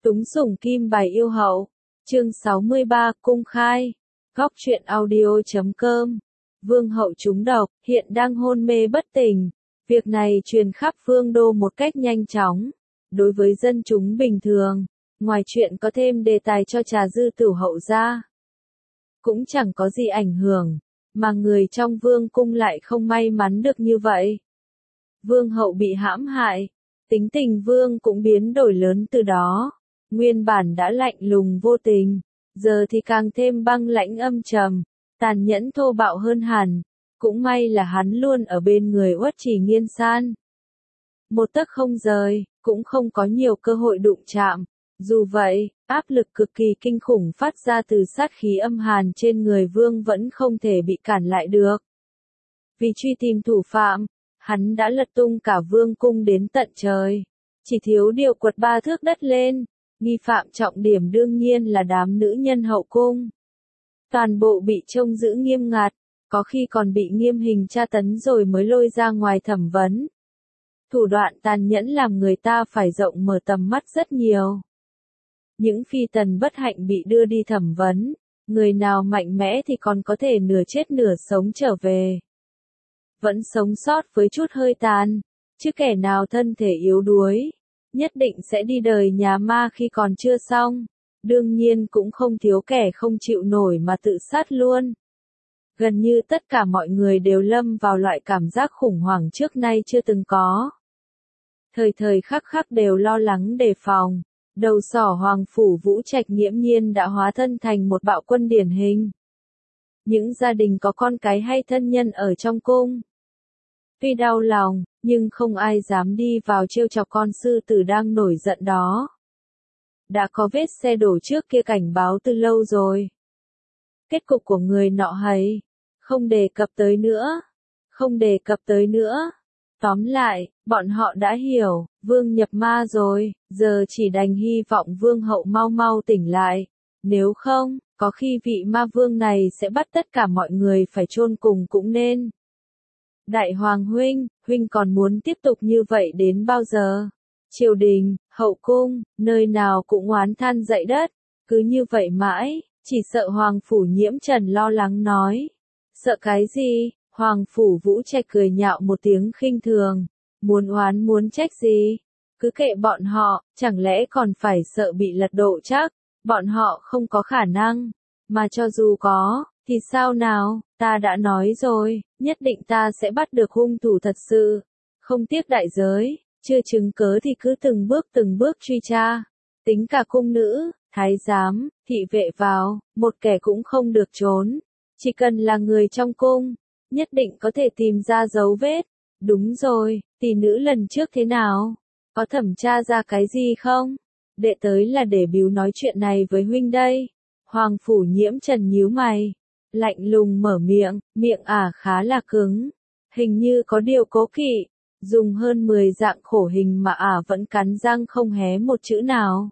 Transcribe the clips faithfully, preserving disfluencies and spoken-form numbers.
Túng sủng kim bài yêu hậu. Chương sáu mươi ba cung khai. Góc truyện audio chấm com. Vương hậu trúng độc, hiện đang hôn mê bất tỉnh. Việc này truyền khắp vương đô một cách nhanh chóng. Đối với dân chúng bình thường, ngoài chuyện có thêm đề tài cho trà dư tửu hậu ra, cũng chẳng có gì ảnh hưởng, mà người trong vương cung lại không may mắn được như vậy. Vương hậu bị hãm hại, tính tình vương cũng biến đổi lớn từ đó. Nguyên bản đã lạnh lùng vô tình, giờ thì càng thêm băng lãnh âm trầm, tàn nhẫn thô bạo hơn hẳn. Cũng may là hắn luôn ở bên người Uất Trì Nghiên San. Một tấc không rời, cũng không có nhiều cơ hội đụng chạm. Dù vậy, áp lực cực kỳ kinh khủng phát ra từ sát khí âm hàn trên người vương vẫn không thể bị cản lại được. Vì truy tìm thủ phạm, hắn đã lật tung cả vương cung đến tận trời. Chỉ thiếu điều quật ba thước đất lên. Nghi phạm trọng điểm đương nhiên là đám nữ nhân hậu cung. Toàn bộ bị trông giữ nghiêm ngặt, có khi còn bị nghiêm hình tra tấn rồi mới lôi ra ngoài thẩm vấn. Thủ đoạn tàn nhẫn làm người ta phải rộng mở tầm mắt rất nhiều. Những phi tần bất hạnh bị đưa đi thẩm vấn, người nào mạnh mẽ thì còn có thể nửa chết nửa sống trở về. Vẫn sống sót với chút hơi tàn, chứ kẻ nào thân thể yếu đuối, nhất định sẽ đi đời nhà ma khi còn chưa xong. Đương nhiên cũng không thiếu kẻ không chịu nổi mà tự sát luôn. Gần như tất cả mọi người đều lâm vào loại cảm giác khủng hoảng trước nay chưa từng có. Thời thời khắc khắc đều lo lắng đề phòng. Đầu sỏ Hoàng Phủ Vũ Trạch nghiễm nhiên đã hóa thân thành một bạo quân điển hình. Những gia đình có con cái hay thân nhân ở trong cung, tuy đau lòng, nhưng không ai dám đi vào trêu chọc con sư tử đang nổi giận đó. Đã có vết xe đổ trước kia cảnh báo từ lâu rồi. Kết cục của người nọ hay, không đề cập tới nữa, không đề cập tới nữa. Tóm lại, bọn họ đã hiểu, vương nhập ma rồi, giờ chỉ đành hy vọng vương hậu mau mau tỉnh lại. Nếu không, có khi vị ma vương này sẽ bắt tất cả mọi người phải chôn cùng cũng nên. Đại hoàng huynh, huynh còn muốn tiếp tục như vậy đến bao giờ? Triều đình, hậu cung, nơi nào cũng oán than dậy đất, cứ như vậy mãi, chỉ sợ Hoàng Phủ Nhiễm Trần lo lắng nói. Sợ cái gì? Hoàng Phủ Vũ Trạch cười nhạo một tiếng khinh thường, muốn oán muốn trách gì? Cứ kệ bọn họ, chẳng lẽ còn phải sợ bị lật đổ chắc? Bọn họ không có khả năng, mà cho dù có, thì sao nào? Ta đã nói rồi, nhất định ta sẽ bắt được hung thủ thật sự, không tiếc đại giới. Chưa chứng cớ thì cứ từng bước từng bước truy tra. Tính cả cung nữ, thái giám, thị vệ vào, một kẻ cũng không được trốn. Chỉ cần là người trong cung, nhất định có thể tìm ra dấu vết. Đúng rồi, tỷ nữ lần trước thế nào? Có thẩm tra ra cái gì không? Đệ tới là để bíu nói chuyện này với huynh đây. Hoàng Phủ Nhiễm Trần nhíu mày, lạnh lùng mở miệng, miệng ả khá là cứng. Hình như có điều cố kỵ. Dùng hơn mười dạng khổ hình mà ả vẫn cắn răng không hé một chữ nào.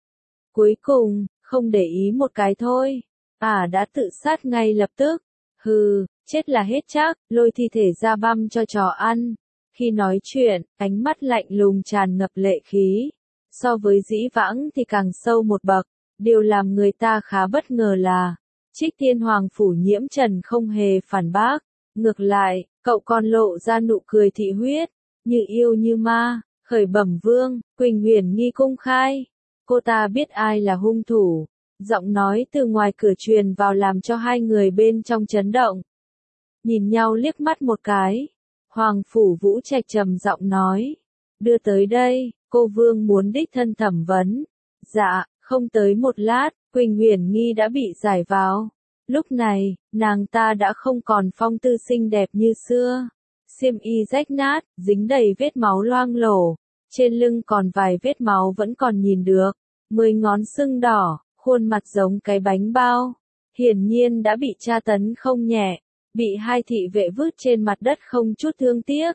Cuối cùng, không để ý một cái thôi, ả đã tự sát ngay lập tức. Hừ, chết là hết chắc, lôi thi thể ra băm cho chó ăn. Khi nói chuyện, ánh mắt lạnh lùng tràn ngập lệ khí. So với dĩ vãng thì càng sâu một bậc. Điều làm người ta khá bất ngờ là, Trích Thiên Hoàng Phủ Nhiễm Trần không hề phản bác. Ngược lại, cậu còn lộ ra nụ cười thị huyết. Như yêu như ma, khởi bẩm vương, Quỳnh Huyền Nghi cung khai. Cô ta biết ai là hung thủ. Giọng nói từ ngoài cửa truyền vào làm cho hai người bên trong chấn động. Nhìn nhau liếc mắt một cái. Hoàng Phủ Vũ Trạch trầm giọng nói. Đưa tới đây, cô vương muốn đích thân thẩm vấn. Dạ, không tới một lát, Quỳnh Huyền Nghi đã bị giải vào. Lúc này, nàng ta đã không còn phong tư xinh đẹp như xưa. Xiêm y rách nát, dính đầy vết máu loang lổ, trên lưng còn vài vết máu vẫn còn nhìn được, mười ngón sưng đỏ, khuôn mặt giống cái bánh bao, hiển nhiên đã bị tra tấn không nhẹ, bị hai thị vệ vứt trên mặt đất không chút thương tiếc.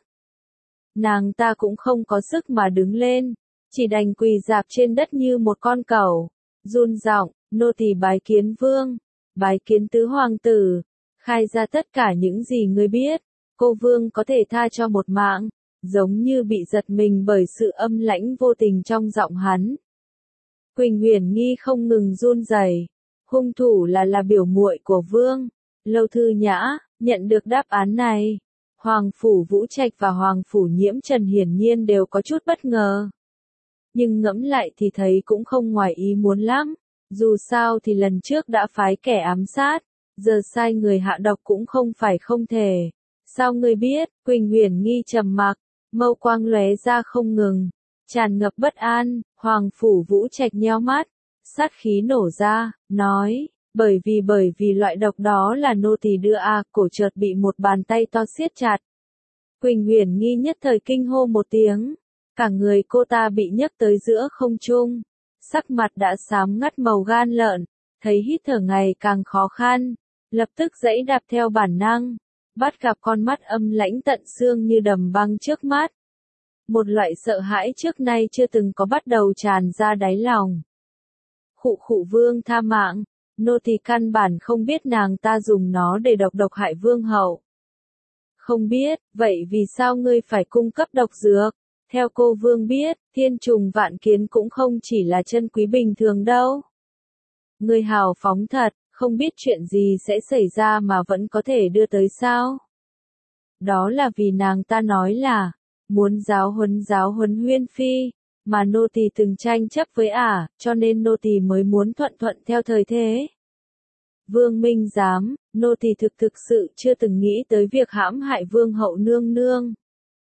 Nàng ta cũng không có sức mà đứng lên, chỉ đành quỳ rạp trên đất như một con cẩu, run giọng, nô tỳ bái kiến vương, bái kiến tứ hoàng tử, khai ra tất cả những gì ngươi biết. Cô vương có thể tha cho một mạng, giống như bị giật mình bởi sự âm lãnh vô tình trong giọng hắn. Quỳnh Uyển Nghi không ngừng run rẩy. Hung thủ là là biểu muội của Vương Lâu Thư Nhã. Nhận được đáp án này, Hoàng phủ Vũ Trạch và Hoàng phủ Nhiễm Trần hiển nhiên đều có chút bất ngờ. Nhưng ngẫm lại thì thấy cũng không ngoài ý muốn lắm. Dù sao thì lần trước đã phái kẻ ám sát, giờ sai người hạ độc cũng không phải không thể. Sao ngươi biết? Quỳnh Uyển Nghi trầm mặc, mâu quang lóe ra không ngừng, tràn ngập bất an. Hoàng phủ Vũ Trạch nheo mắt, sát khí nổ ra, nói, bởi vì bởi vì loại độc đó là nô tỳ đưa à, cổ chợt bị một bàn tay to siết chặt. Quỳnh Uyển Nghi nhất thời kinh hô một tiếng, cả người cô ta bị nhấc tới giữa không trung, sắc mặt đã xám ngắt màu gan lợn, thấy hít thở ngày càng khó khăn, lập tức giãy đạp theo bản năng, bắt gặp con mắt âm lãnh tận xương như đầm băng trước mắt. Một loại sợ hãi trước nay chưa từng có bắt đầu tràn ra đáy lòng. Khụ khụ Vương tha mạng, nô tỳ căn bản không biết nàng ta dùng nó để độc độc hại Vương hậu. Không biết, vậy vì sao ngươi phải cung cấp độc dược? Theo cô Vương biết, thiên trùng vạn kiến cũng không chỉ là chân quý bình thường đâu. Ngươi hào phóng thật, không biết chuyện gì sẽ xảy ra mà vẫn có thể đưa tới sao? Đó là vì nàng ta nói là, muốn giáo huấn giáo huấn Huyên Phi, mà nô tỳ từng tranh chấp với ả, cho nên nô tỳ mới muốn thuận thuận theo thời thế. Vương Minh Giám, nô tỳ thực thực sự chưa từng nghĩ tới việc hãm hại Vương hậu nương nương.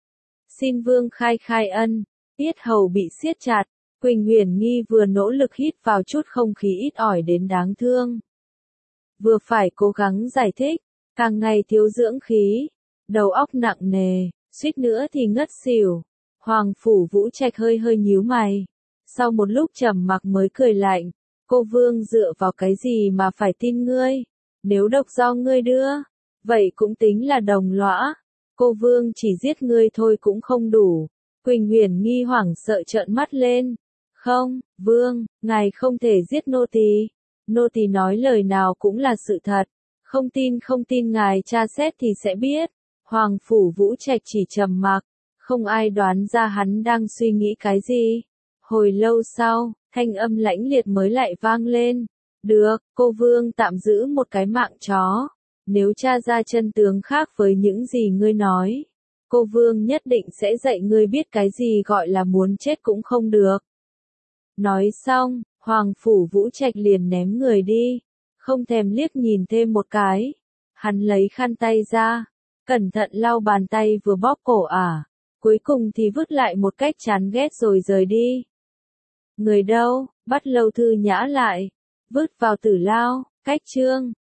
Xin Vương khai khai ân. Yết hầu bị siết chặt, Quỳnh Uyển Nghi vừa nỗ lực hít vào chút không khí ít ỏi đến đáng thương, vừa phải cố gắng giải thích, càng ngày thiếu dưỡng khí, đầu óc nặng nề, suýt nữa thì ngất xỉu. Hoàng phủ Vũ Trạch hơi hơi nhíu mày, sau một lúc trầm mặc mới cười lạnh, cô Vương dựa vào cái gì mà phải tin ngươi? Nếu độc do ngươi đưa, vậy cũng tính là đồng lõa. Cô Vương chỉ giết ngươi thôi cũng không đủ. Quỳnh Uyển Nghi hoảng sợ trợn mắt lên. Không, Vương, ngài không thể giết nô tỳ. Nô tỳ nói lời nào cũng là sự thật. Không tin không tin ngài tra xét thì sẽ biết. Hoàng phủ Vũ Trạch chỉ trầm mặc, không ai đoán ra hắn đang suy nghĩ cái gì. Hồi lâu sau, thanh âm lãnh liệt mới lại vang lên. Được, cô Vương tạm giữ một cái mạng chó. Nếu tra ra chân tướng khác với những gì ngươi nói, cô Vương nhất định sẽ dạy ngươi biết cái gì gọi là muốn chết cũng không được. Nói xong, Hoàng phủ Vũ Trạch liền ném người đi, không thèm liếc nhìn thêm một cái. Hắn lấy khăn tay ra, cẩn thận lau bàn tay vừa bóp cổ ả, cuối cùng thì vứt lại một cách chán ghét rồi rời đi. Người đâu? Bắt Lâu Thư Nhã lại, vứt vào tử lao. Cách chương